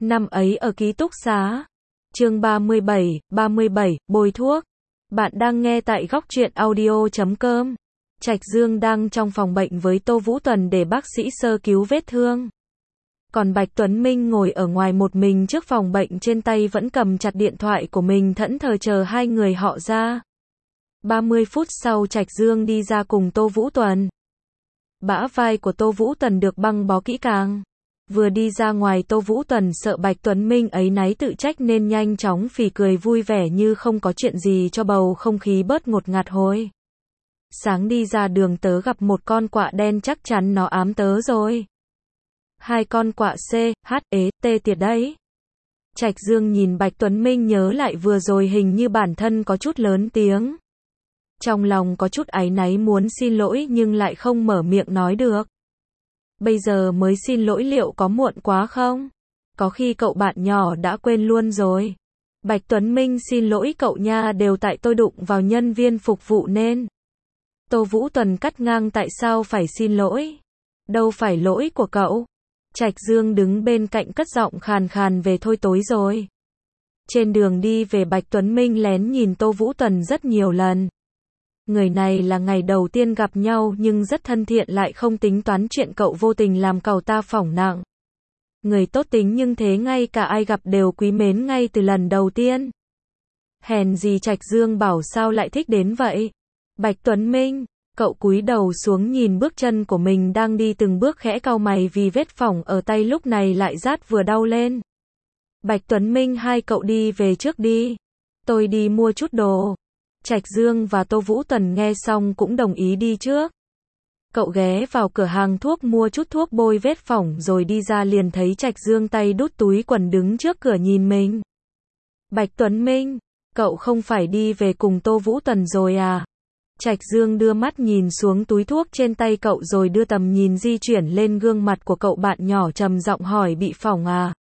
Năm ấy ở ký túc xá. Chương 37, bôi thuốc. Bạn đang nghe tại góc truyện audio.com. Trạch Dương đang trong phòng bệnh với Tô Vũ Tuần để bác sĩ sơ cứu vết thương. Còn Bạch Tuấn Minh ngồi ở ngoài một mình trước phòng bệnh, trên tay vẫn cầm chặt điện thoại của mình, thẫn thờ chờ hai người họ ra. 30 phút sau Trạch Dương đi ra cùng Tô Vũ Tuần. Bả vai của Tô Vũ Tuần được băng bó kỹ càng. Vừa đi ra ngoài, Tô Vũ Tuần sợ Bạch Tuấn Minh áy náy tự trách nên nhanh chóng phì cười vui vẻ như không có chuyện gì cho bầu không khí bớt ngột ngạt hồi. Sáng đi ra đường tớ gặp một con quạ đen, chắc chắn nó ám tớ rồi. Hai con quạ C, H, E, T tiệt đấy. Trạch Dương nhìn Bạch Tuấn Minh nhớ lại vừa rồi hình như bản thân có chút lớn tiếng. Trong lòng có chút áy náy muốn xin lỗi nhưng lại không mở miệng nói được. Bây giờ mới xin lỗi liệu có muộn quá không? Có khi cậu bạn nhỏ đã quên luôn rồi. Bạch Tuấn Minh xin lỗi cậu nha, đều tại tôi đụng vào nhân viên phục vụ nên. Tô Vũ Tuần cắt ngang, tại sao phải xin lỗi? Đâu phải lỗi của cậu. Trạch Dương đứng bên cạnh cất giọng khàn khàn về, thôi tối rồi. Trên đường đi về Bạch Tuấn Minh lén nhìn Tô Vũ Tuần rất nhiều lần. Người này là ngày đầu tiên gặp nhau nhưng rất thân thiện, lại không tính toán chuyện cậu vô tình làm cậu ta phỏng nặng. Người tốt tính nhưng thế ngay cả ai gặp đều quý mến ngay từ lần đầu tiên. Hèn gì Trạch Dương bảo sao lại thích đến vậy. Bạch Tuấn Minh, cậu cúi đầu xuống nhìn bước chân của mình đang đi từng bước, khẽ cau mày vì vết phỏng ở tay lúc này lại rát vừa đau lên. Bạch Tuấn Minh, hai cậu đi về trước đi. Tôi đi mua chút đồ. Trạch Dương và Tô Vũ Tuần nghe xong cũng đồng ý đi trước. Cậu ghé vào cửa hàng thuốc mua chút thuốc bôi vết phỏng rồi đi ra, liền thấy Trạch Dương tay đút túi quần đứng trước cửa nhìn mình. Bạch Tuấn Minh, cậu không phải đi về cùng Tô Vũ Tuần rồi à? Trạch Dương đưa mắt nhìn xuống túi thuốc trên tay cậu rồi đưa tầm nhìn di chuyển lên gương mặt của cậu bạn nhỏ, trầm giọng hỏi, bị phỏng à?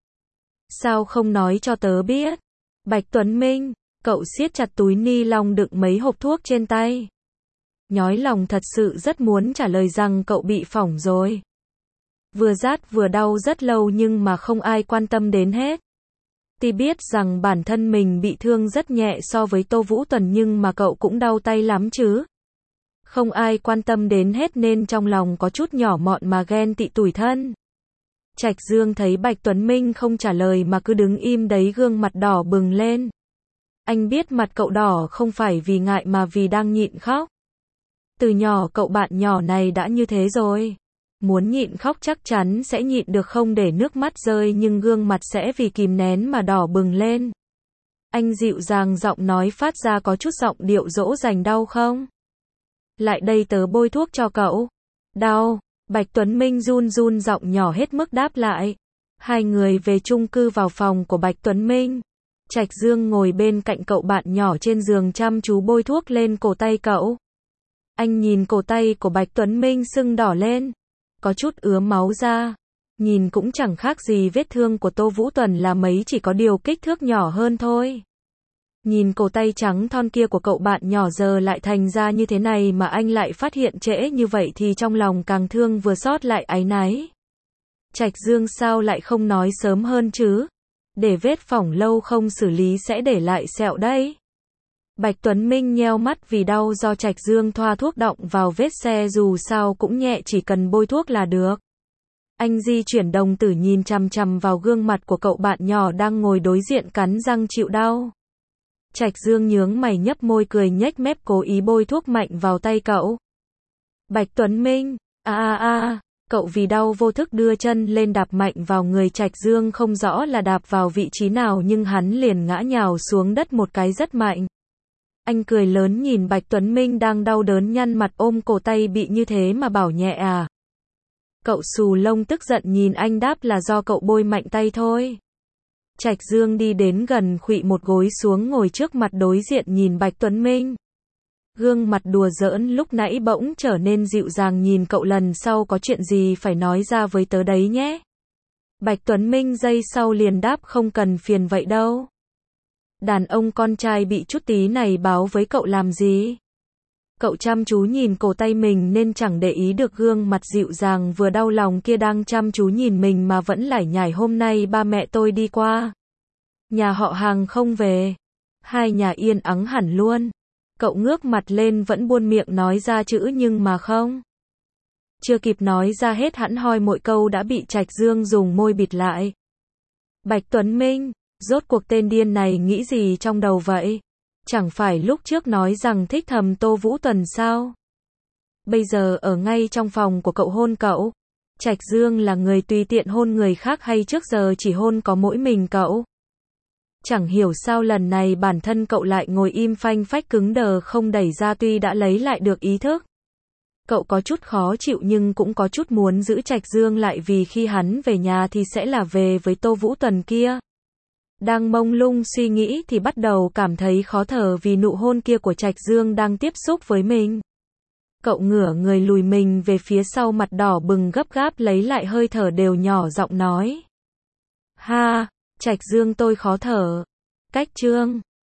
Sao không nói cho tớ biết? Bạch Tuấn Minh, cậu siết chặt túi ni lông đựng mấy hộp thuốc trên tay. Nhói lòng thật sự rất muốn trả lời rằng cậu bị phỏng rồi. Vừa rát vừa đau rất lâu nhưng mà không ai quan tâm đến hết. Tuy biết rằng bản thân mình bị thương rất nhẹ so với Tô Vũ Tuần nhưng mà cậu cũng đau tay lắm chứ. Không ai quan tâm đến hết nên trong lòng có chút nhỏ mọn mà ghen tị tủi thân. Trạch Dương thấy Bạch Tuấn Minh không trả lời mà cứ đứng im đấy, gương mặt đỏ bừng lên. Anh biết mặt cậu đỏ không phải vì ngại mà vì đang nhịn khóc. Từ nhỏ cậu bạn nhỏ này đã như thế rồi. Muốn nhịn khóc chắc chắn sẽ nhịn được, không để nước mắt rơi, nhưng gương mặt sẽ vì kìm nén mà đỏ bừng lên. Anh dịu dàng giọng nói phát ra có chút giọng điệu dỗ dành, đau không? Lại đây tớ bôi thuốc cho cậu. Đau. Bạch Tuấn Minh run run giọng nhỏ hết mức đáp lại. Hai người về chung cư, vào phòng của Bạch Tuấn Minh. Trạch Dương ngồi bên cạnh cậu bạn nhỏ trên giường chăm chú bôi thuốc lên cổ tay cậu. Anh nhìn cổ tay của Bạch Tuấn Minh sưng đỏ lên, có chút ứa máu ra. Nhìn cũng chẳng khác gì vết thương của Tô Vũ Tuần là mấy, chỉ có điều kích thước nhỏ hơn thôi. Nhìn cổ tay trắng thon kia của cậu bạn nhỏ giờ lại thành ra như thế này mà anh lại phát hiện trễ như vậy thì trong lòng càng thương vừa xót lại áy náy. Trạch Dương sao lại không nói sớm hơn chứ? Để vết phỏng lâu không xử lý sẽ để lại sẹo đấy. Bạch Tuấn Minh nheo mắt vì đau do Trạch Dương thoa thuốc đọng vào vết xe, dù sao cũng nhẹ, chỉ cần bôi thuốc là được. Anh di chuyển đồng tử nhìn chằm chằm vào gương mặt của cậu bạn nhỏ đang ngồi đối diện cắn răng chịu đau. Trạch Dương nhướng mày nhấp môi cười nhếch mép cố ý bôi thuốc mạnh vào tay cậu. Bạch Tuấn Minh, cậu vì đau vô thức đưa chân lên đạp mạnh vào người Trạch Dương, không rõ là đạp vào vị trí nào nhưng hắn liền ngã nhào xuống đất một cái rất mạnh. Anh cười lớn nhìn Bạch Tuấn Minh đang đau đớn nhăn mặt ôm cổ tay bị như thế mà bảo nhẹ à. Cậu xù lông tức giận nhìn anh đáp là do cậu bôi mạnh tay thôi. Trạch Dương đi đến gần khuỵu một gối xuống ngồi trước mặt đối diện nhìn Bạch Tuấn Minh. Gương mặt đùa giỡn lúc nãy bỗng trở nên dịu dàng, nhìn cậu lần sau có chuyện gì phải nói ra với tớ đấy nhé. Bạch Tuấn Minh giây sau liền đáp không cần phiền vậy đâu. Đàn ông con trai bị chút tí này báo với cậu làm gì? Cậu chăm chú nhìn cổ tay mình nên chẳng để ý được gương mặt dịu dàng vừa đau lòng kia đang chăm chú nhìn mình mà vẫn lải nhải hôm nay ba mẹ tôi đi qua. Nhà họ hàng không về. Hai nhà yên ắng hẳn luôn. Cậu ngước mặt lên vẫn buôn miệng nói ra chữ nhưng mà không. Chưa kịp nói ra hết hẳn hoi mỗi câu đã bị Trạch Dương dùng môi bịt lại. Bạch Tuấn Minh, rốt cuộc tên điên này nghĩ gì trong đầu vậy? Chẳng phải lúc trước nói rằng thích thầm Tô Vũ Tuần sao? Bây giờ ở ngay trong phòng của cậu hôn cậu. Trạch Dương là người tùy tiện hôn người khác hay trước giờ chỉ hôn có mỗi mình cậu? Chẳng hiểu sao lần này bản thân cậu lại ngồi im phanh phách cứng đờ không đẩy ra tuy đã lấy lại được ý thức. Cậu có chút khó chịu nhưng cũng có chút muốn giữ Trạch Dương lại vì khi hắn về nhà thì sẽ là về với Tô Vũ Tuần kia. Đang mông lung suy nghĩ thì bắt đầu cảm thấy khó thở vì nụ hôn kia của Trạch Dương đang tiếp xúc với mình. Cậu ngửa người lùi mình về phía sau mặt đỏ bừng gấp gáp lấy lại hơi thở đều nhỏ giọng nói. Ha, Trạch Dương tôi khó thở. Cách Trương.